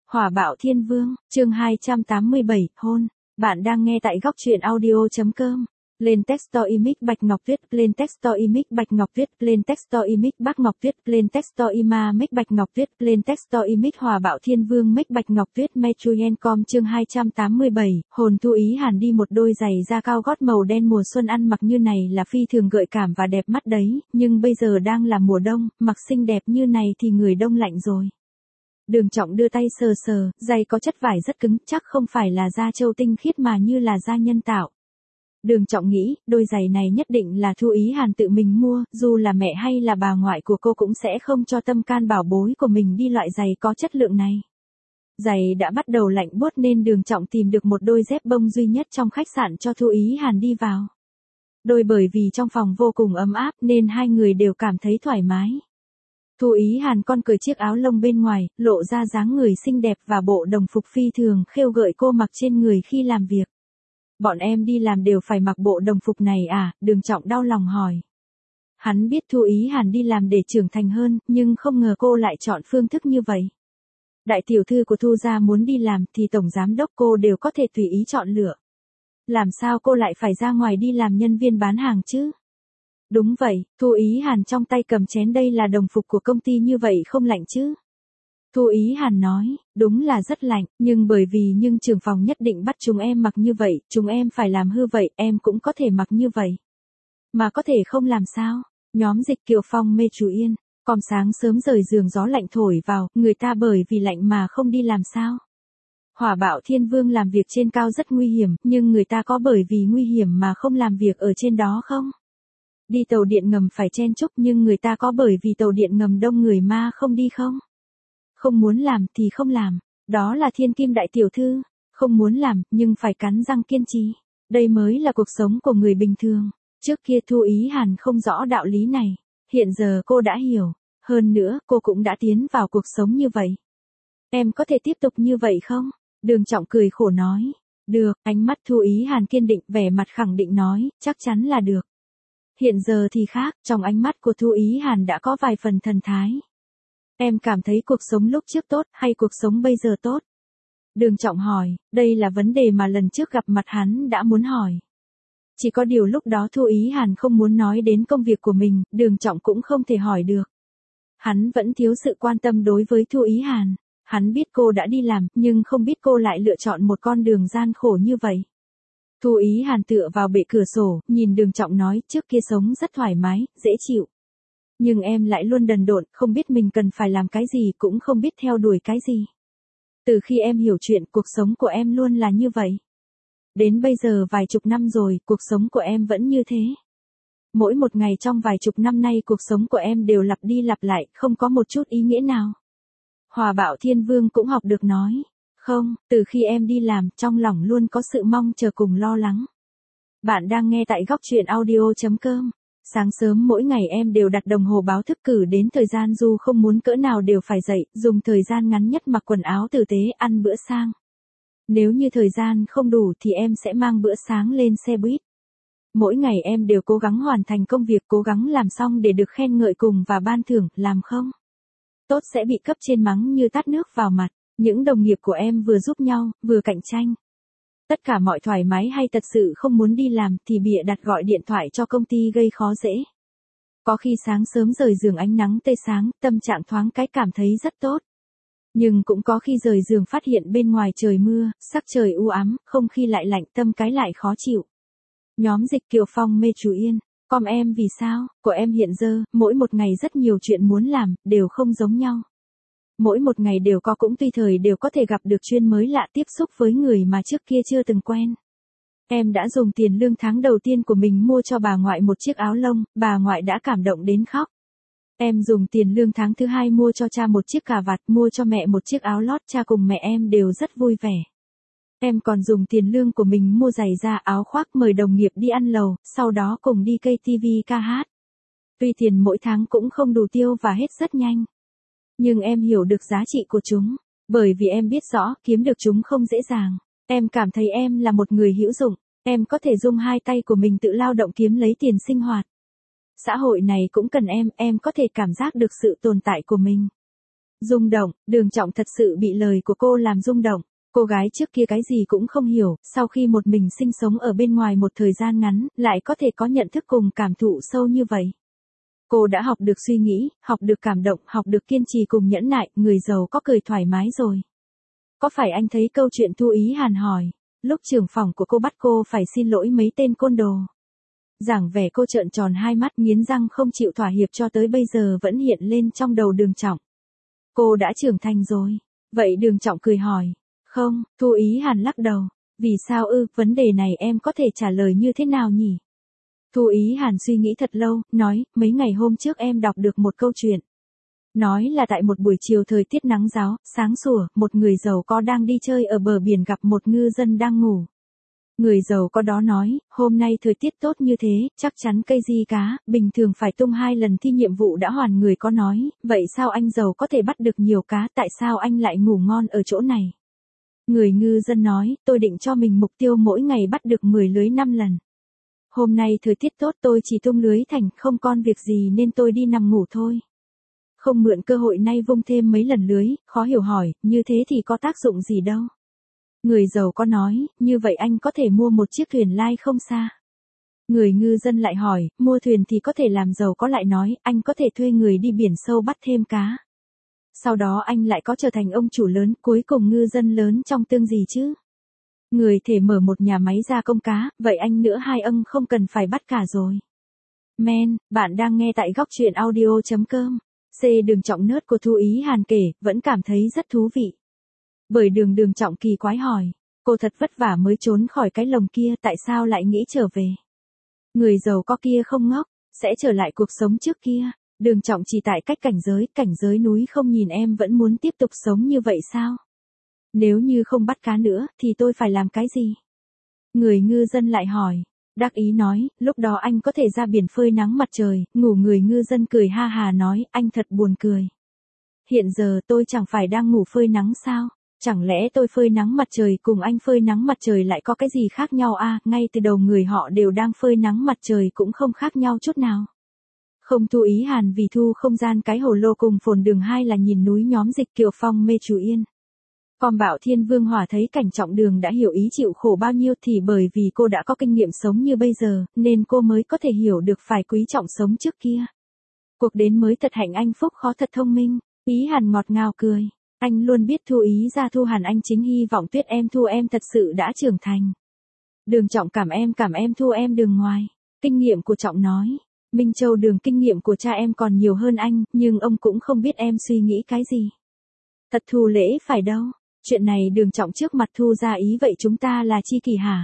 Hỏa bạo thiên vương, chương 287, hôn. Bạn đang nghe tại góc truyện audio.com. Lên texto image Bạch Ngọc Tuyết, lên texto image Bạch Ngọc Tuyết, lên texto image Bác Ngọc Tuyết, lên texto ima make Bạch Ngọc Tuyết, lên texto image Hỏa bạo thiên vương make Bạch Ngọc Tuyết Metruyen.com chương 287, hồn Thu Ý Hàn đi một đôi giày da cao gót màu đen mùa xuân ăn mặc như này là phi thường gợi cảm và đẹp mắt đấy, nhưng bây giờ đang là mùa đông, mặc xinh đẹp như này thì người đông lạnh rồi. Đường Trọng đưa tay sờ sờ, giày có chất vải rất cứng, chắc không phải là da trâu tinh khiết mà như là da nhân tạo. Đường Trọng nghĩ, đôi giày này nhất định là Thu Ý Hàn tự mình mua, dù là mẹ hay là bà ngoại của cô cũng sẽ không cho tâm can bảo bối của mình đi loại giày có chất lượng này. Giày đã bắt đầu lạnh buốt nên Đường Trọng tìm được một đôi dép bông duy nhất trong khách sạn cho Thu Ý Hàn đi vào. Đôi bởi vì trong phòng vô cùng ấm áp nên hai người đều cảm thấy thoải mái. Thu Ý Hàn con cởi chiếc áo lông bên ngoài, lộ ra dáng người xinh đẹp và bộ đồng phục phi thường khêu gợi cô mặc trên người khi làm việc. Bọn em đi làm đều phải mặc bộ đồng phục này à? Đường Trọng đau lòng hỏi. Hắn biết Thu Ý Hàn đi làm để trưởng thành hơn, nhưng không ngờ cô lại chọn phương thức như vậy. Đại tiểu thư của Thu gia muốn đi làm thì tổng giám đốc cô đều có thể tùy ý chọn lựa. Làm sao cô lại phải ra ngoài đi làm nhân viên bán hàng chứ? Đúng vậy, Thu Ý Hàn trong tay cầm chén đây là đồng phục của công ty như vậy không lạnh chứ? Thu Ý Hàn nói, đúng là rất lạnh, nhưng bởi vì trưởng phòng nhất định bắt chúng em mặc như vậy, chúng em phải làm hư vậy, em cũng có thể mặc như vậy. Mà có thể không làm sao? Nhóm Dịch Kiều Phong mê chú Yên, còn sáng sớm rời giường gió lạnh thổi vào, người ta bởi vì lạnh mà không đi làm sao? Hỏa bạo thiên vương làm việc trên cao rất nguy hiểm, nhưng người ta có bởi vì nguy hiểm mà không làm việc ở trên đó không? Đi tàu điện ngầm phải chen chúc nhưng người ta có bởi vì tàu điện ngầm đông người mà không đi không? Không muốn làm thì không làm, đó là thiên kim đại tiểu thư, không muốn làm nhưng phải cắn răng kiên trì. Đây mới là cuộc sống của người bình thường. Trước kia Thu Ý Hàn không rõ đạo lý này, hiện giờ cô đã hiểu, hơn nữa cô cũng đã tiến vào cuộc sống như vậy. Em có thể tiếp tục như vậy không? Đường Trọng cười khổ nói. Được, ánh mắt Thu Ý Hàn kiên định, vẻ mặt khẳng định nói, chắc chắn là được. Hiện giờ thì khác, trong ánh mắt của Thu Ý Hàn đã có vài phần thần thái. Em cảm thấy cuộc sống lúc trước tốt hay cuộc sống bây giờ tốt? Đường Trọng hỏi, đây là vấn đề mà lần trước gặp mặt hắn đã muốn hỏi. Chỉ có điều lúc đó Thu Ý Hàn không muốn nói đến công việc của mình, Đường Trọng cũng không thể hỏi được. Hắn vẫn thiếu sự quan tâm đối với Thu Ý Hàn. Hắn biết cô đã đi làm, nhưng không biết cô lại lựa chọn một con đường gian khổ như vậy. Thu Ý Hàn tựa vào bệ cửa sổ, nhìn Đường Trọng nói, trước kia sống rất thoải mái, dễ chịu. Nhưng em lại luôn đần độn, không biết mình cần phải làm cái gì, cũng không biết theo đuổi cái gì. Từ khi em hiểu chuyện, cuộc sống của em luôn là như vậy. Đến bây giờ vài chục năm rồi, cuộc sống của em vẫn như thế. Mỗi một ngày trong vài chục năm nay cuộc sống của em đều lặp đi lặp lại, không có một chút ý nghĩa nào. Hỏa bạo thiên vương cũng học được nói. Không, từ khi em đi làm, trong lòng luôn có sự mong chờ cùng lo lắng. Bạn đang nghe tại góc truyện audio.com. Sáng sớm mỗi ngày em đều đặt đồng hồ báo thức cử đến thời gian dù không muốn cỡ nào đều phải dậy, dùng thời gian ngắn nhất mặc quần áo tử tế, ăn bữa sang. Nếu như thời gian không đủ thì em sẽ mang bữa sáng lên xe buýt. Mỗi ngày em đều cố gắng hoàn thành công việc, cố gắng làm xong để được khen ngợi cùng và ban thưởng, làm không tốt sẽ bị cấp trên mắng như tát nước vào mặt. Những đồng nghiệp của em vừa giúp nhau, vừa cạnh tranh. Tất cả mọi thoải mái hay thật sự không muốn đi làm thì bịa đặt gọi điện thoại cho công ty gây khó dễ. Có khi sáng sớm rời giường ánh nắng tươi sáng, tâm trạng thoáng cái cảm thấy rất tốt. Nhưng cũng có khi rời giường phát hiện bên ngoài trời mưa, sắc trời u ám, không khí lại lạnh, tâm cái lại khó chịu. Nhóm Dịch Kiều Phong mê chú Yên, com em vì sao, của em hiện giờ, mỗi một ngày rất nhiều chuyện muốn làm, đều không giống nhau. Mỗi một ngày đều có cũng tùy thời đều có thể gặp được chuyên mới lạ tiếp xúc với người mà trước kia chưa từng quen. Em đã dùng tiền lương tháng đầu tiên của mình mua cho bà ngoại một chiếc áo lông, bà ngoại đã cảm động đến khóc. Em dùng tiền lương tháng thứ hai mua cho cha một chiếc cà vạt, mua cho mẹ một chiếc áo lót, cha cùng mẹ em đều rất vui vẻ. Em còn dùng tiền lương của mình mua giày da, áo khoác, mời đồng nghiệp đi ăn lầu, sau đó cùng đi KTV ca hát. Tuy tiền mỗi tháng cũng không đủ tiêu và hết rất nhanh. Nhưng em hiểu được giá trị của chúng, bởi vì em biết rõ kiếm được chúng không dễ dàng. Em cảm thấy em là một người hữu dụng, em có thể dùng hai tay của mình tự lao động kiếm lấy tiền sinh hoạt. Xã hội này cũng cần em có thể cảm giác được sự tồn tại của mình. Rung động, Đường Trọng thật sự bị lời của cô làm rung động. Cô gái trước kia cái gì cũng không hiểu, sau khi một mình sinh sống ở bên ngoài một thời gian ngắn, lại có thể có nhận thức cùng cảm thụ sâu như vậy. Cô đã học được suy nghĩ, học được cảm động, học được kiên trì cùng nhẫn nại, người giàu có cười thoải mái rồi. Có phải anh thấy câu chuyện Thu Ý Hàn hỏi, lúc trưởng phòng của cô bắt cô phải xin lỗi mấy tên côn đồ. Giảng vẻ cô trợn tròn hai mắt nghiến răng không chịu thỏa hiệp cho tới bây giờ vẫn hiện lên trong đầu Đường Trọng. Cô đã trưởng thành rồi. Vậy Đường Trọng cười hỏi. Không, Thu Ý Hàn lắc đầu. Vì sao ư, vấn đề này em có thể trả lời như thế nào nhỉ? Thu Ý Hàn suy nghĩ thật lâu, nói, mấy ngày hôm trước em đọc được một câu chuyện. Nói là tại một buổi chiều thời tiết nắng ráo, sáng sủa, một người giàu có đang đi chơi ở bờ biển gặp một ngư dân đang ngủ. Người giàu có đó nói, hôm nay thời tiết tốt như thế, chắc chắn cây di cá, bình thường phải tung 2 lần thi nhiệm vụ đã hoàn. Người có nói, vậy sao anh giàu có thể bắt được nhiều cá, tại sao anh lại ngủ ngon ở chỗ này? Người ngư dân nói, tôi định cho mình mục tiêu mỗi ngày bắt được 10 lưới 5 lần. Hôm nay thời tiết tốt tôi chỉ tung lưới thành không còn việc gì nên tôi đi nằm ngủ thôi. Không mượn cơ hội nay vung thêm mấy lần lưới, khó hiểu hỏi, như thế thì có tác dụng gì đâu. Người giàu có nói, như vậy anh có thể mua một chiếc thuyền lai không xa. Người ngư dân lại hỏi, mua thuyền thì có thể làm giàu có lại nói, anh có thể thuê người đi biển sâu bắt thêm cá. Sau đó anh lại có trở thành ông chủ lớn, cuối cùng ngư dân lớn trong tương gì chứ? Người thể mở một nhà máy gia công cá, vậy anh nữa hai ông không cần phải bắt cả rồi. Men, bạn đang nghe tại góc truyện audio.com. Đường Trọng nớt của Thu Ý Hàn kể, vẫn cảm thấy rất thú vị. Bởi Đường Trọng kỳ quái hỏi, cô thật vất vả mới trốn khỏi cái lồng kia, tại sao lại nghĩ trở về? Người giàu có kia không ngốc, sẽ trở lại cuộc sống trước kia. Đường Trọng chỉ tại cách cảnh giới núi không nhìn em vẫn muốn tiếp tục sống như vậy sao? Nếu như không bắt cá nữa, thì tôi phải làm cái gì? Người ngư dân lại hỏi. Đắc ý nói, lúc đó anh có thể ra biển phơi nắng mặt trời, ngủ. Người ngư dân cười ha hà nói, anh thật buồn cười. Hiện giờ tôi chẳng phải đang ngủ phơi nắng sao? Chẳng lẽ tôi phơi nắng mặt trời cùng anh phơi nắng mặt trời lại có cái gì khác nhau à? Ngay từ đầu người họ đều đang phơi nắng mặt trời cũng không khác nhau chút nào. Không. Thu Ý Hàn vì thu không gian cái hồ lô cùng Phồn Đường 2 là nhìn núi nhóm Dịch Kiều Phong mê chú yên. Còn Bảo Thiên Vương Hỏa thấy cảnh Trọng Đường đã hiểu ý chịu khổ bao nhiêu thì bởi vì cô đã có kinh nghiệm sống như bây giờ, nên cô mới có thể hiểu được phải quý trọng sống trước kia. Cuộc đến mới thật hạnh anh phúc khó thật thông minh. Ý Hàn ngọt ngào cười. Anh luôn biết Thu Ý ra Thu Hàn anh chính hy vọng Tuyết em Thu em thật sự đã trưởng thành. Đường Trọng cảm em Thu em Đường ngoài. Kinh nghiệm của Trọng nói. Minh Châu Đường kinh nghiệm của cha em còn nhiều hơn anh, nhưng ông cũng không biết em suy nghĩ cái gì. Thật thù lễ phải đâu. Chuyện này Đường Trọng trước mặt Thu ra ý vậy chúng ta là chi kỷ hả?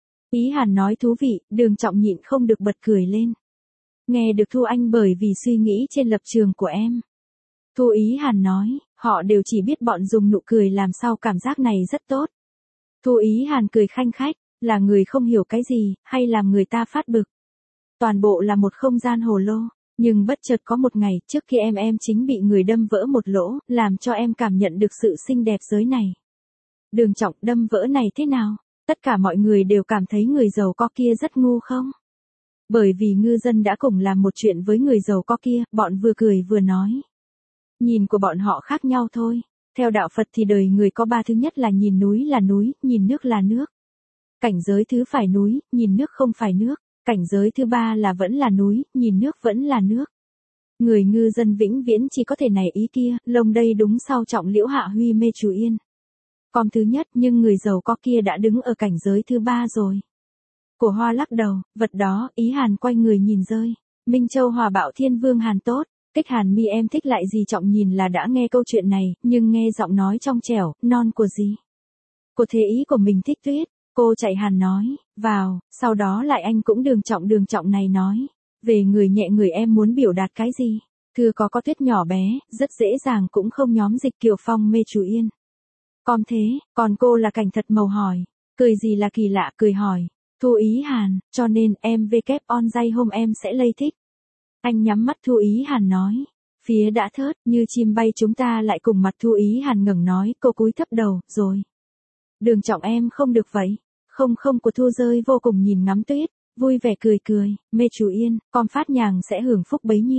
Ý Hàn nói thú vị, Đường Trọng nhịn không được bật cười lên. Nghe được Thu anh bởi vì suy nghĩ trên lập trường của em. Thu Ý Hàn nói, họ đều chỉ biết bọn dùng nụ cười làm sao cảm giác này rất tốt. Thu Ý Hàn cười khanh khách, là người không hiểu cái gì, hay làm người ta phát bực. Toàn bộ là một không gian hồ lô, nhưng bất chợt có một ngày, trước khi em chính bị người đâm vỡ một lỗ, làm cho em cảm nhận được sự xinh đẹp giới này. Đường Trọng, đâm vỡ này thế nào? Tất cả mọi người đều cảm thấy người giàu có kia rất ngu không? Bởi vì ngư dân đã cùng làm một chuyện với người giàu có kia, bọn vừa cười vừa nói. Nhìn của bọn họ khác nhau thôi. Theo đạo Phật thì đời người có 3 thứ nhất là nhìn núi là núi, nhìn nước là nước. Cảnh giới thứ phải núi, nhìn nước không phải nước. Cảnh giới thứ 3 là vẫn là núi, nhìn nước vẫn là nước. Người ngư dân vĩnh viễn chỉ có thể này ý kia, lông đây đúng sau Trọng Liễu Hạ Huy mê chú yên. Con thứ nhất nhưng người giàu có kia đã đứng ở cảnh giới thứ 3 rồi. Cổ Hoa lắc đầu, vật đó, Ý Hàn quay người nhìn rơi. Minh Châu Hòa Bảo Thiên Vương Hàn tốt. Tích Hàn mi em thích lại gì? Trọng nhìn là đã nghe câu chuyện này, nhưng nghe giọng nói trong trẻo, non của gì? Cô thế ý của mình thích Tuyết. Cô chạy Hàn nói, vào, sau đó lại anh cũng Đường Trọng này nói. Về người nhẹ người em muốn biểu đạt cái gì? Thưa có Tuyết nhỏ bé, rất dễ dàng cũng không nhóm Dịch Kiều Phong mê chú yên. Còn thế, còn cô là Cảnh Thật Màu hỏi. Cười gì là kỳ lạ, cười hỏi. Thu Ý Hàn, cho nên em vkep on dây hôm em sẽ lây thích. Anh nhắm mắt. Thu Ý Hàn nói. Phía đã thớt, như chim bay chúng ta lại cùng mặt. Thu Ý Hàn ngẩng nói, cô cúi thấp đầu, rồi. Đường Trọng em không được vậy. Không của Thu rơi vô cùng nhìn ngắm Tuyết, vui vẻ cười, mê chú yên, con phát nhàng sẽ hưởng phúc bấy nhiêu.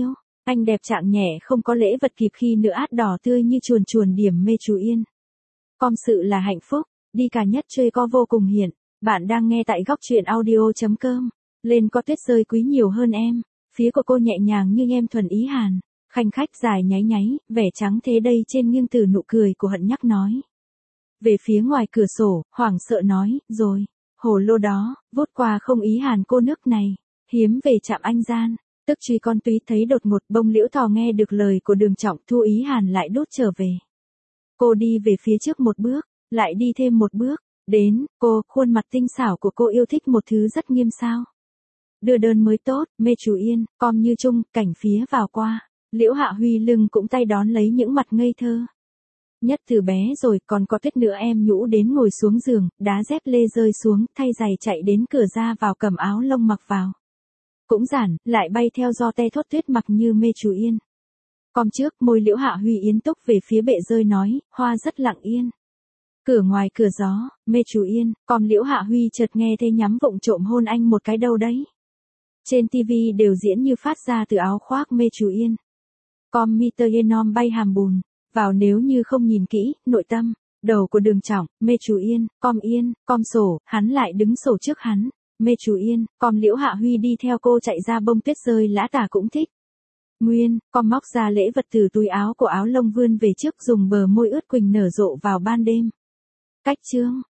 Anh đẹp trạng nhẹ không có lễ vật kịp khi nữa át đỏ tươi như chuồn chuồn điểm mê chú yên. Com sự là hạnh phúc, đi cả nhất chơi co vô cùng hiện. Bạn đang nghe tại góc truyện audio.com. Lên có tuyết rơi quý nhiều hơn em. Phía của cô nhẹ nhàng như em thuần ý hàn. Khanh khách dài nháy nháy, vẻ trắng thế đây trên nghiêng từ nụ cười của hận nhắc nói. Về phía ngoài cửa sổ, hoảng sợ nói, rồi. Hồ lô đó, vút qua không ý hàn cô nước này. Hiếm về chạm anh gian. Tức truy con túy thấy đột ngột bông liễu thò nghe được lời của Đường Trọng Thu ý hàn lại đốt trở về. Cô đi về phía trước một bước, lại đi thêm một bước. Đến, cô, khuôn mặt tinh xảo của cô yêu thích một thứ rất nghiêm sao. Đưa đơn mới tốt, mê chú yên, com như chung, cảnh phía vào qua. Liễu Hạ Huy lưng cũng tay đón lấy những mặt ngây thơ. Nhất từ bé rồi còn có tuyết nữa em nhũ đến ngồi xuống giường, đá dép lê rơi xuống, thay giày chạy đến cửa ra vào cầm áo lông mặc vào. Cũng giản, lại bay theo gió te thốt tuyết mặc như mê chú yên. Com trước, môi Liễu Hạ Huy yến túc về phía bệ rơi nói, hoa rất lặng yên. Cửa ngoài cửa gió, mê chú yên, com Liễu Hạ Huy chợt nghe thấy nhắm vụng trộm hôn anh một cái đâu đấy. Trên tivi đều diễn như phát ra từ áo khoác mê chú yên. Com Mr. Enom bay hàm bùn, vào nếu như không nhìn kỹ, nội tâm, đầu của Đường Trọng, mê chú yên, com sổ, hắn lại đứng sổ trước hắn. Mê chú yên, com Liễu Hạ Huy đi theo cô chạy ra bông tuyết rơi lã tả cũng thích. Nguyên, com móc ra lễ vật từ túi áo của áo lông vươn về trước dùng bờ môi ướt quỳnh nở rộ vào ban đêm. Cách chương,